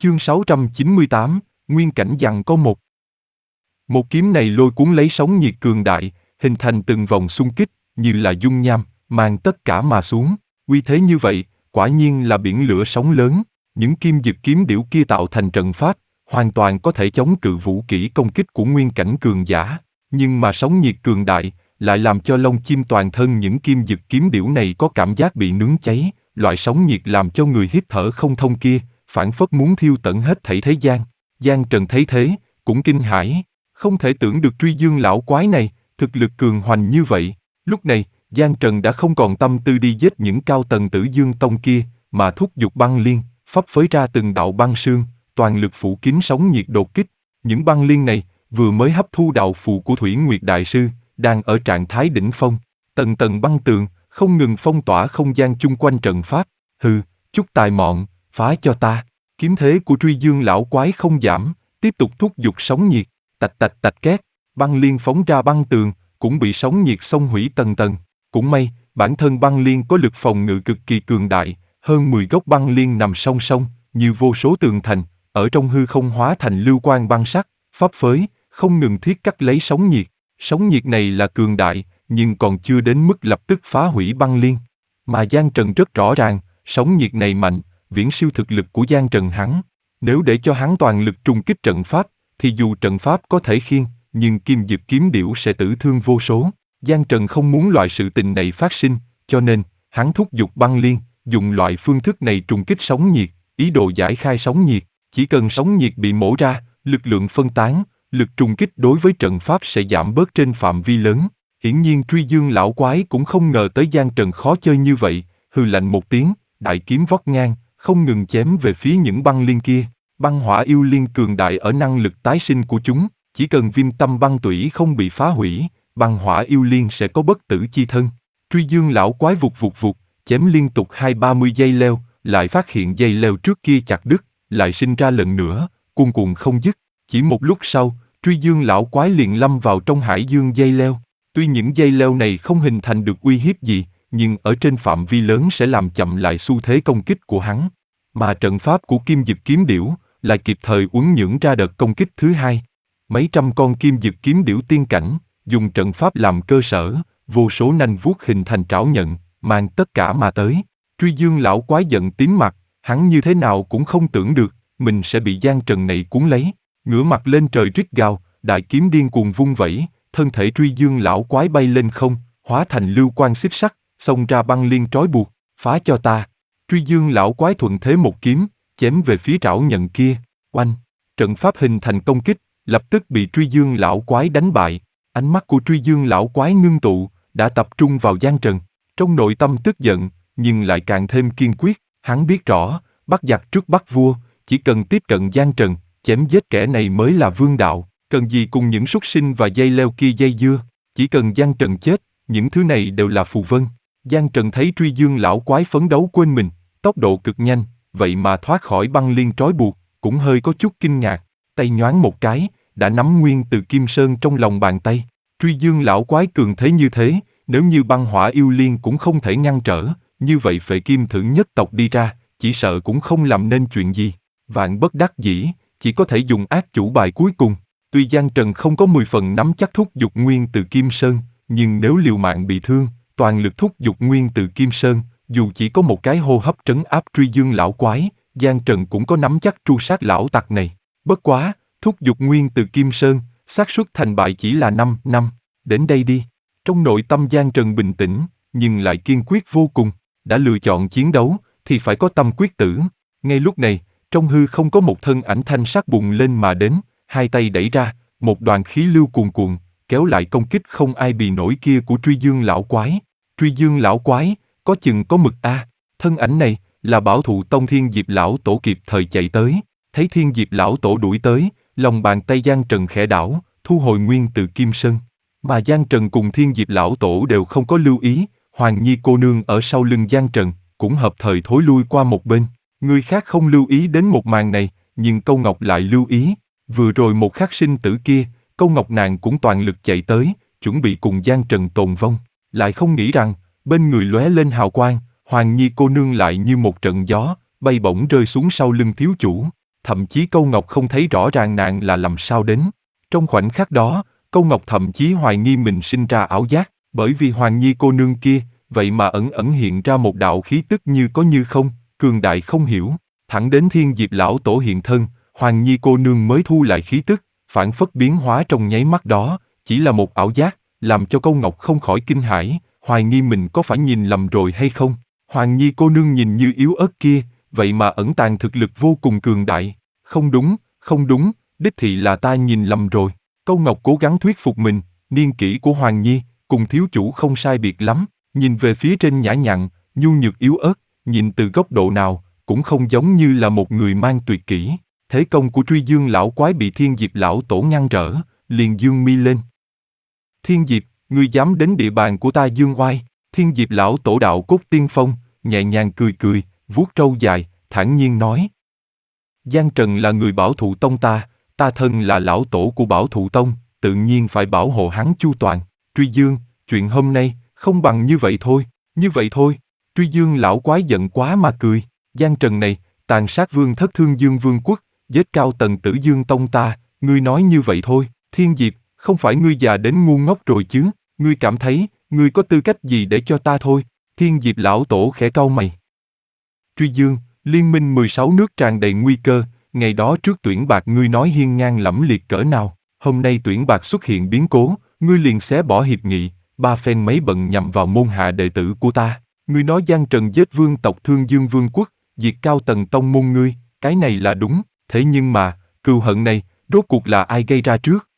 Chương 698, Nguyên cảnh giằng có một. Một kiếm này lôi cuốn lấy sóng nhiệt cường đại, hình thành từng vòng xung kích, như là dung nham, mang tất cả mà xuống. Uy thế như vậy, quả nhiên là biển lửa sóng lớn. Những kim dực kiếm điểu kia tạo thành trận pháp, hoàn toàn có thể chống cự vũ kỹ công kích của nguyên cảnh cường giả. Nhưng mà sóng nhiệt cường đại, lại làm cho lông chim toàn thân những kim dực kiếm điểu này có cảm giác bị nướng cháy. Loại sóng nhiệt làm cho người hít thở không thông kia, phảng phất muốn thiêu tận hết thảy thế gian. Giang Trần thấy thế, cũng kinh hãi, không thể tưởng được Truy Dương lão quái này, thực lực cường hoành như vậy. Lúc này, Giang Trần đã không còn tâm tư đi giết những cao tầng Tử Dương Tông kia, mà thúc giục băng liên, phấp phới ra từng đạo băng sương, toàn lực phủ kín sóng nhiệt đột kích. Những băng liên này, vừa mới hấp thu đạo phù của Thủy Nguyệt Đại Sư, đang ở trạng thái đỉnh phong. Tầng tầng băng tường, không ngừng phong tỏa không gian chung quanh trận pháp. Hừ, chút tài mọn, phá cho ta. Kiếm thế của Truy Dương lão quái không giảm, tiếp tục thúc giục sóng nhiệt, tạch tạch tạch két, băng liên phóng ra băng tường, cũng bị sóng nhiệt xông hủy tầng tầng. Cũng may, bản thân băng liên có lực phòng ngự cực kỳ cường đại, hơn 10 gốc băng liên nằm song song, như vô số tường thành, ở trong hư không hóa thành lưu quang băng sắc, phấp phới, không ngừng thiết cắt lấy sóng nhiệt. Sóng nhiệt này là cường đại, nhưng còn chưa đến mức lập tức phá hủy băng liên. Mà Giang Trần rất rõ ràng, sóng nhiệt này mạnh, viễn siêu thực lực của Giang Trần hắn. Nếu để cho hắn toàn lực trùng kích trận pháp, thì dù trận pháp có thể khiêng, nhưng kim dực kiếm điểu sẽ tử thương vô số. Giang Trần không muốn loại sự tình này phát sinh, cho nên, hắn thúc giục băng liên, dùng loại phương thức này trùng kích sóng nhiệt, ý đồ giải khai sóng nhiệt. Chỉ cần sóng nhiệt bị mổ ra, lực lượng phân tán, lực trùng kích đối với trận pháp sẽ giảm bớt trên phạm vi lớn. Hiển nhiên Truy Dương lão quái cũng không ngờ tới Giang Trần khó chơi như vậy, hừ lạnh một tiếng, đại kiếm vót ngang, không ngừng chém về phía những băng liên kia. Băng hỏa yêu liên cường đại ở năng lực tái sinh của chúng, chỉ cần viêm tâm băng tủy không bị phá hủy, băng hỏa yêu liên sẽ có bất tử chi thân. Truy Dương lão quái vụt, chém liên tục 20-30 dây leo, lại phát hiện dây leo trước kia chặt đứt, lại sinh ra lần nữa, cuồn cuộn không dứt. Chỉ một lúc sau, Truy Dương lão quái liền lâm vào trong hải dương dây leo. Tuy những dây leo này không hình thành được uy hiếp gì, nhưng ở trên phạm vi lớn sẽ làm chậm lại xu thế công kích của hắn. Mà trận pháp của kim dực kiếm điểu lại kịp thời uốn nhdưỡng ra đợt công kích thứ hai. Mấy trăm con kim dực kiếm điểu tiên cảnh, dùng trận pháp làm cơ sở, vô số nanh vuốt hình thành trảo nhận, mang tất cả mà tới. Truy Dương lão quái giận tím mặt, hắn như thế nào cũng không tưởng được, mình sẽ bị Giang Trần này cuốn lấy. Ngửa mặt lên trời rít gào, đại kiếm điên cuồng vung vẩy, thân thể Truy Dương lão quái bay lên không, hóa thành lưu quang xích sắt, xông ra băng liên trói buộc, phá cho ta. Truy Dương lão quái thuận thế một kiếm, chém về phía trảo nhận kia, oanh. Trận pháp hình thành công kích, lập tức bị Truy Dương lão quái đánh bại. Ánh mắt của Truy Dương lão quái ngưng tụ, đã tập trung vào Giang Trần. Trong nội tâm tức giận, nhưng lại càng thêm kiên quyết. Hắn biết rõ, bắt giặc trước bắt vua, chỉ cần tiếp cận Giang Trần, chém giết kẻ này mới là vương đạo. Cần gì cùng những súc sinh và dây leo kia dây dưa. Chỉ cần Giang Trần chết, những thứ này đều là phù vân. Giang Trần thấy Truy Dương lão quái phấn đấu quên mình, tốc độ cực nhanh, vậy mà thoát khỏi băng liên trói buộc, cũng hơi có chút kinh ngạc. Tay nhoáng một cái, đã nắm nguyên từ Kim Sơn trong lòng bàn tay. Truy Dương lão quái cường thế như thế, nếu như băng hỏa yêu liên cũng không thể ngăn trở, như vậy Phệ Kim Thử nhất tộc đi ra, chỉ sợ cũng không làm nên chuyện gì. Vạn bất đắc dĩ, chỉ có thể dùng ác chủ bài cuối cùng. Tuy Giang Trần không có 10 phần nắm chắc thúc giục nguyên từ Kim Sơn, nhưng nếu liều mạng bị thương, toàn lực thúc giục nguyên từ Kim Sơn, dù chỉ có một cái hô hấp trấn áp Truy Dương lão quái, Giang Trần cũng có nắm chắc tru sát lão tặc này. Bất quá, thúc giục nguyên từ Kim Sơn, xác suất thành bại chỉ là 5. Đến đây đi. Trong nội tâm Giang Trần bình tĩnh, nhưng lại kiên quyết vô cùng. Đã lựa chọn chiến đấu, thì phải có tâm quyết tử. Ngay lúc này, trong hư không có một thân ảnh thanh sắc bùng lên mà đến, hai tay đẩy ra, một đoàn khí lưu cuồn cuộn, kéo lại công kích không ai bì nổi kia của Truy Dương lão quái. Truy Dương lão quái, có chừng có mực a. Thân ảnh này là Bảo Thụ Tông Thiên Diệp lão tổ kịp thời chạy tới, thấy Thiên Diệp lão tổ đuổi tới, lòng bàn tay Giang Trần khẽ đảo, thu hồi nguyên từ Kim Sơn. Mà Giang Trần cùng Thiên Diệp lão tổ đều không có lưu ý, Hoàng Nhi cô nương ở sau lưng Giang Trần cũng hợp thời thối lui qua một bên. Người khác không lưu ý đến một màn này, nhưng Câu Ngọc lại lưu ý. Vừa rồi một khắc sinh tử kia, Câu Ngọc nàng cũng toàn lực chạy tới, chuẩn bị cùng Giang Trần tồn vong, lại không nghĩ rằng bên người lóe lên hào quang, Hoàng Nhi cô nương lại như một trận gió, bay bổng rơi xuống sau lưng thiếu chủ. thậm chí Câu Ngọc không thấy rõ ràng nàng là làm sao đến. Trong khoảnh khắc đó, Câu Ngọc thậm chí hoài nghi mình sinh ra ảo giác, bởi vì Hoàng Nhi cô nương kia, vậy mà ẩn ẩn hiện ra một đạo khí tức như có như không, cường đại không hiểu. Thẳng đến Thiên Diệp lão tổ hiện thân, Hoàng Nhi cô nương mới thu lại khí tức, phản phất biến hóa trong nháy mắt đó, chỉ là một ảo giác, làm cho Câu Ngọc không khỏi kinh hãi, hoài nghi mình có phải nhìn lầm rồi hay không. Hoàng Nhi cô nương nhìn như yếu ớt kia, vậy mà ẩn tàng thực lực vô cùng cường đại. Không đúng, không đúng, đích thị là ta nhìn lầm rồi. Câu Ngọc cố gắng thuyết phục mình, niên kỷ của Hoàng Nhi, cùng thiếu chủ không sai biệt lắm, nhìn về phía trên nhã nhặn, nhu nhược yếu ớt, nhìn từ góc độ nào, cũng không giống như là một người mang tuyệt kỹ. Thế công của Truy Dương lão quái bị Thiên Diệp lão tổ ngăn trở, liền dương mi lên. Thiên Diệp, ngươi dám đến địa bàn của ta dương oai? Thiên Diệp lão tổ đạo cốt tiên phong, nhẹ nhàng cười cười, vuốt râu dài, thản nhiên nói. Giang Trần là người bảo thụ tông ta thân là lão tổ của bảo thụ tông, tự nhiên phải bảo hộ hắn chu toàn. Truy Dương, chuyện hôm nay, không bằng như vậy thôi. Truy Dương lão quái giận quá mà cười. Giang Trần này, tàn sát vương thất Thương Dương vương quốc, giết cao tầng Tử Dương tông ta, ngươi nói như vậy thôi. Thiên Diệp, không phải ngươi già đến ngu ngốc rồi chứ, ngươi cảm thấy, ngươi có tư cách gì để cho ta thôi. Thiên Diệp lão tổ khẽ cau mày. Truy Dương, liên minh 16 nước tràn đầy nguy cơ, ngày đó trước tuyển bạc ngươi nói hiên ngang lẫm liệt cỡ nào, hôm nay tuyển bạc xuất hiện biến cố, ngươi liền xé bỏ hiệp nghị, ba phen mấy bận nhằm vào môn hạ đệ tử của ta. Ngươi nói Giang Trần giết vương tộc Thương Dương vương quốc, diệt cao tầng tông môn ngươi, cái này là đúng, thế nhưng mà, cừu hận này, rốt cuộc là ai gây ra trước?